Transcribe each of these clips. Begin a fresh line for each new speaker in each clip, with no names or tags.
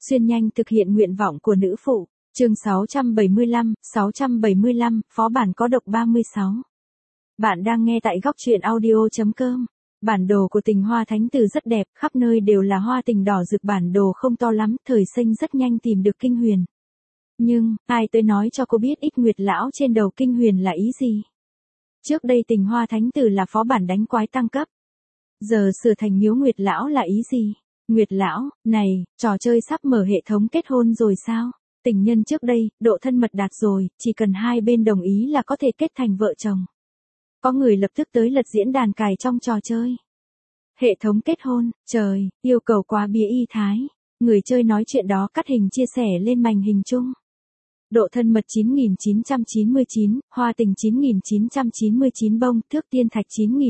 xuyên nhanh thực hiện nguyện vọng của nữ phụ. Chương 675, phó bản có độc 36. Bạn đang nghe tại góc truyện audio.com. Bản đồ của tình hoa thánh tử rất đẹp, khắp nơi đều là hoa tình đỏ rực, bản đồ không to lắm, Thời Sinh rất nhanh tìm được Kinh Huyền. Nhưng, ai tới nói cho cô biết ít Nguyệt lão trên đầu Kinh Huyền là ý gì? Trước đây tình hoa thánh tử là phó bản đánh quái tăng cấp. Giờ sửa thành miếu Nguyệt lão là ý gì? Nguyệt lão, này, trò chơi sắp mở hệ thống kết hôn rồi sao? Tình nhân trước đây, độ thân mật đạt rồi, chỉ cần hai bên đồng ý là có thể kết thành vợ chồng. Có người lập tức tới lật diễn đàn cài trong trò chơi. Hệ thống kết hôn, trời, yêu cầu quá bía y thái. Người chơi nói chuyện đó cắt hình chia sẻ lên màn hình chung. Độ thân mật 9999, hoa tình 9999 bông, thước tiên thạch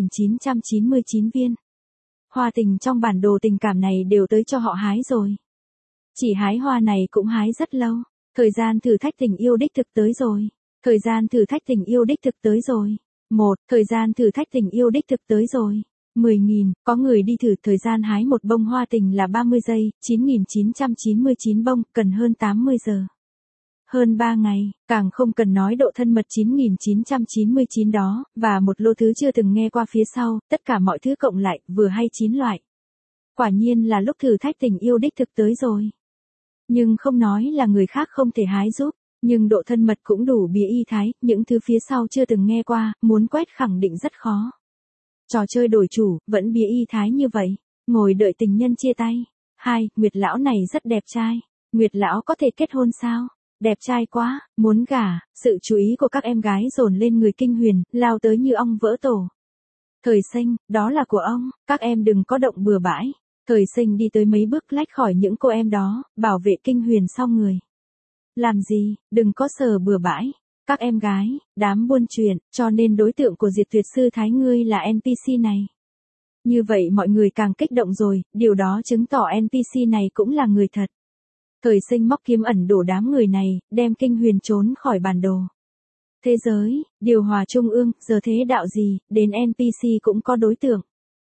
9999 viên. Hoa tình trong bản đồ tình cảm này đều tới cho họ hái rồi. Chỉ hái hoa này cũng hái rất lâu. Thời gian thử thách tình yêu đích thực tới rồi. Thời gian thử thách tình yêu đích thực tới rồi. Thời gian thử thách tình yêu đích thực tới rồi. 10.000, có người đi thử, thời gian hái một bông hoa tình là 30 giây, 9999 bông, cần hơn 80 giờ. Hơn 3 ngày, càng không cần nói độ thân mật 9999 đó, và một lô thứ chưa từng nghe qua phía sau, tất cả mọi thứ cộng lại, vừa hay 9 loại. Quả nhiên là lúc thử thách tình yêu đích thực tới rồi. Nhưng không nói là người khác không thể hái giúp, nhưng độ thân mật cũng đủ bía y thái, những thứ phía sau chưa từng nghe qua, muốn quét khẳng định rất khó. Trò chơi đổi chủ, vẫn bía y thái như vậy, ngồi đợi tình nhân chia tay. Nguyệt lão này rất đẹp trai. Nguyệt lão có thể kết hôn sao? Đẹp trai quá, muốn gả. Sự chú ý của các em gái dồn lên người Kinh Huyền, lao tới như ong vỡ tổ. Thời Sinh, đó là của ông, các em đừng có động bừa bãi. Thời Sinh đi tới mấy bước lách khỏi những cô em đó, bảo vệ Kinh Huyền sau người. Làm gì, đừng có sờ bừa bãi. Các em gái, đám buôn chuyện, cho nên đối tượng của Diệt Tuyệt Sư Thái ngươi là NPC này. Như vậy mọi người càng kích động rồi, điều đó chứng tỏ NPC này cũng là người thật. Thời Sinh móc kiếm ẩn đổ đám người này, đem Kinh Huyền trốn khỏi bản đồ. Thế giới, điều hòa trung ương, giờ thế đạo gì, đến NPC cũng có đối tượng.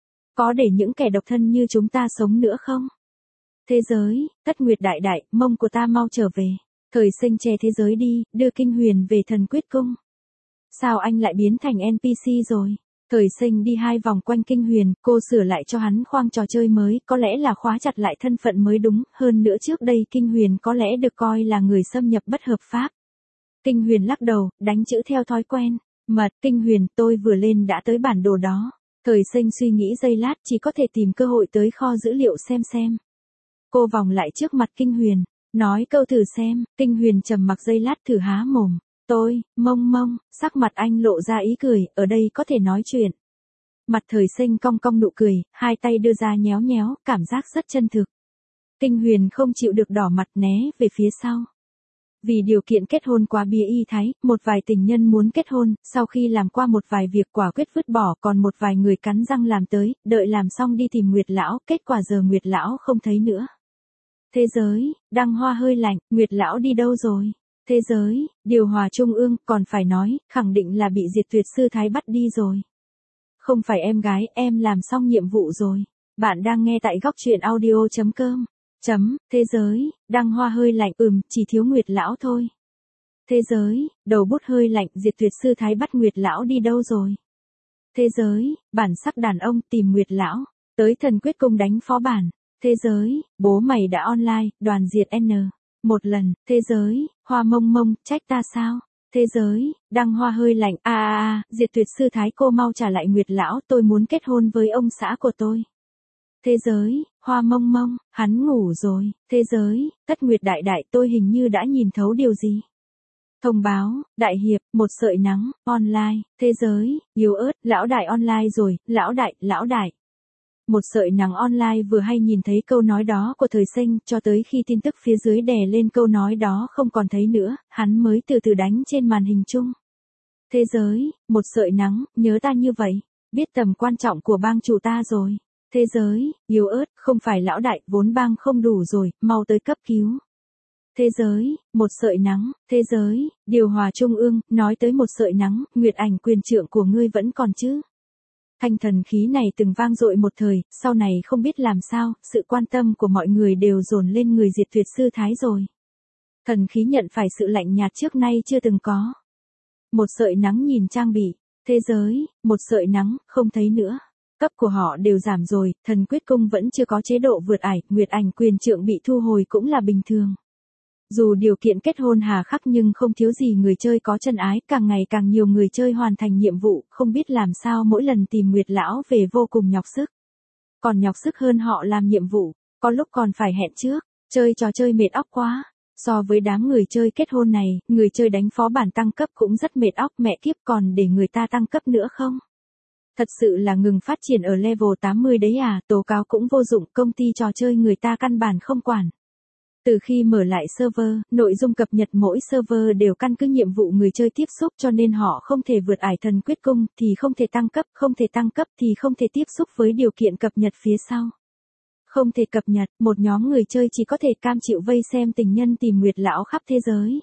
Có để những kẻ độc thân như chúng ta sống nữa không? Thế giới, Tất Nguyệt đại đại, mông của ta mau trở về. Thời Sinh che thế giới đi, đưa Kinh Huyền về Thần Quyết Cung. Sao anh lại biến thành NPC rồi? Thời Sinh đi 2 vòng quanh Kinh Huyền, cô sửa lại cho hắn khoang trò chơi mới, có lẽ là khóa chặt lại thân phận mới đúng, hơn nữa trước đây Kinh Huyền có lẽ được coi là người xâm nhập bất hợp pháp. Kinh Huyền lắc đầu, đánh chữ theo thói quen. Kinh Huyền, tôi vừa lên đã tới bản đồ đó. Thời Sinh suy nghĩ giây lát, chỉ có thể tìm cơ hội tới kho dữ liệu xem. Cô vòng lại trước mặt Kinh Huyền, nói câu thử xem. Kinh Huyền trầm mặc giây lát thử há mồm. Tôi, mông, sắc mặt anh lộ ra ý cười, ở đây có thể nói chuyện. Mặt Thời Sinh cong cong nụ cười, hai tay đưa ra nhéo, cảm giác rất chân thực. Kinh Huyền không chịu được đỏ mặt né về phía sau. Vì điều kiện kết hôn quá bía y thái, một vài tình nhân muốn kết hôn, sau khi làm qua một vài việc quả quyết vứt bỏ, còn một vài người cắn răng làm tới, đợi làm xong đi tìm Nguyệt lão, kết quả giờ Nguyệt lão không thấy nữa. Thế giới, đăng hoa hơi lạnh, Nguyệt lão đi đâu rồi? Thế giới, điều hòa trung ương, còn phải nói, khẳng định là bị Diệt Tuyệt Sư Thái bắt đi rồi. Không phải em gái, em làm xong nhiệm vụ rồi. Bạn đang nghe tại góc truyện audio.com. Thế giới, đăng hoa hơi lạnh, chỉ thiếu Nguyệt lão thôi. Thế giới, đầu bút hơi lạnh, Diệt Tuyệt Sư Thái bắt Nguyệt lão đi đâu rồi? Thế giới, bản sắc đàn ông tìm Nguyệt lão, tới Thần Quyết Cung đánh phó bản. Thế giới, bố mày đã online, đoàn diệt N. Một lần. Thế giới, hoa mông, trách ta sao? Thế giới, đăng hoa hơi lạnh, Diệt Tuyệt Sư Thái cô mau trả lại Nguyệt lão, tôi muốn kết hôn với ông xã của tôi. Thế giới, hoa mông, hắn ngủ rồi. Thế giới, Tất Nguyệt đại đại, tôi hình như đã nhìn thấu điều gì. Thông báo, đại hiệp, một sợi nắng, online. Thế giới, yếu ớt, lão đại online rồi, lão đại. Một sợi nắng online vừa hay nhìn thấy câu nói đó của Thời Sinh, cho tới khi tin tức phía dưới đè lên câu nói đó không còn thấy nữa, hắn mới từ từ đánh trên màn hình chung. Thế giới, một sợi nắng, nhớ ta như vậy, biết tầm quan trọng của bang chủ ta rồi. Thế giới, yếu ớt, không phải lão đại, vốn bang không đủ rồi, mau tới cấp cứu. Thế giới, một sợi nắng. Thế giới, điều hòa trung ương, nói tới một sợi nắng, Nguyệt ảnh quyền trượng của ngươi vẫn còn chứ? Thanh thần khí này từng vang dội một thời, sau này không biết làm sao, sự quan tâm của mọi người đều dồn lên người Diệt Tuyệt Sư Thái rồi. Thần khí nhận phải sự lạnh nhạt trước nay chưa từng có. Một sợi nắng nhìn trang bị, thế giới, một sợi nắng, không thấy nữa. Cấp của họ đều giảm rồi, thần quyết cung vẫn chưa có chế độ vượt ải, nguyệt ảnh quyền trượng bị thu hồi cũng là bình thường. Dù điều kiện kết hôn hà khắc nhưng không thiếu gì người chơi có chân ái, càng ngày càng nhiều người chơi hoàn thành nhiệm vụ, không biết làm sao mỗi lần tìm Nguyệt lão về vô cùng nhọc sức. Còn nhọc sức hơn họ làm nhiệm vụ, có lúc còn phải hẹn trước, chơi trò chơi mệt óc quá. So với đám người chơi kết hôn này, người chơi đánh phó bản tăng cấp cũng rất mệt óc, mẹ kiếp, còn để người ta tăng cấp nữa không? Thật sự là ngừng phát triển ở level 80 đấy à, tố cáo cũng vô dụng, công ty trò chơi người ta căn bản không quản. Từ khi mở lại server, nội dung cập nhật mỗi server đều căn cứ nhiệm vụ người chơi tiếp xúc, cho nên họ không thể vượt ải thần quyết cung thì không thể tăng cấp, không thể tăng cấp thì không thể tiếp xúc với điều kiện cập nhật phía sau. Không thể cập nhật, một nhóm người chơi chỉ có thể cam chịu vây xem tình nhân tìm Nguyệt lão khắp thế giới.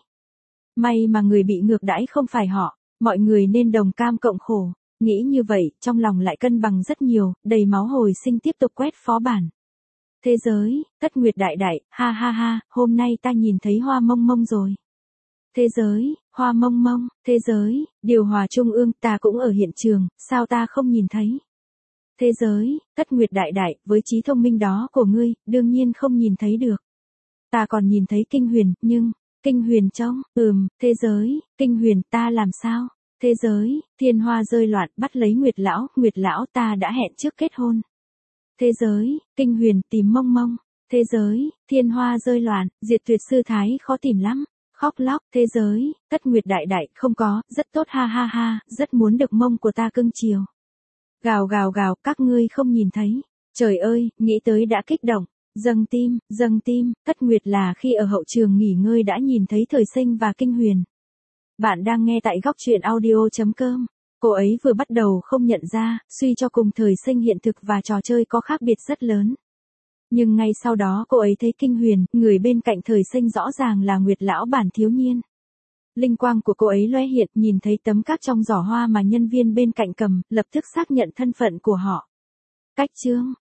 May mà người bị ngược đãi không phải họ, mọi người nên đồng cam cộng khổ. Nghĩ như vậy, trong lòng lại cân bằng rất nhiều, đầy máu hồi sinh tiếp tục quét phó bản. Thế giới, Tất Nguyệt đại đại, ha ha ha, hôm nay ta nhìn thấy hoa mông mông rồi. Thế giới, hoa mông mông, thế giới, điều hòa trung ương, ta cũng ở hiện trường, sao ta không nhìn thấy? Thế giới, Tất Nguyệt đại đại, với trí thông minh đó của ngươi, đương nhiên không nhìn thấy được. Ta còn nhìn thấy kinh huyền, nhưng, kinh huyền trông, thế giới, kinh huyền, ta làm sao? Thế giới, thiên hoa rơi loạn, bắt lấy Nguyệt lão ta đã hẹn trước kết hôn. Thế giới, kinh huyền, tìm mông mông. Thế giới, thiên hoa rơi loạn, Diệt Tuyệt Sư Thái khó tìm lắm. Khóc lóc, thế giới, Tất Nguyệt đại đại, không có, rất tốt ha ha ha, rất muốn được mông của ta cưng chiều. Gào gào gào, các ngươi không nhìn thấy. Trời ơi, nghĩ tới đã kích động. Dâng tim, Tất Nguyệt là khi ở hậu trường nghỉ ngơi đã nhìn thấy Thời Sinh và Kinh Huyền. Bạn đang nghe tại góc truyện audio.com. Cô ấy vừa bắt đầu không nhận ra, suy cho cùng Thời Sinh hiện thực và trò chơi có khác biệt rất lớn. Nhưng ngay sau đó cô ấy thấy Kinh Huyền, người bên cạnh Thời Sinh rõ ràng là Nguyệt lão bản thiếu niên. Linh quang của cô ấy lóe hiện, nhìn thấy tấm cát trong giỏ hoa mà nhân viên bên cạnh cầm, lập tức xác nhận thân phận của họ. Cách chương,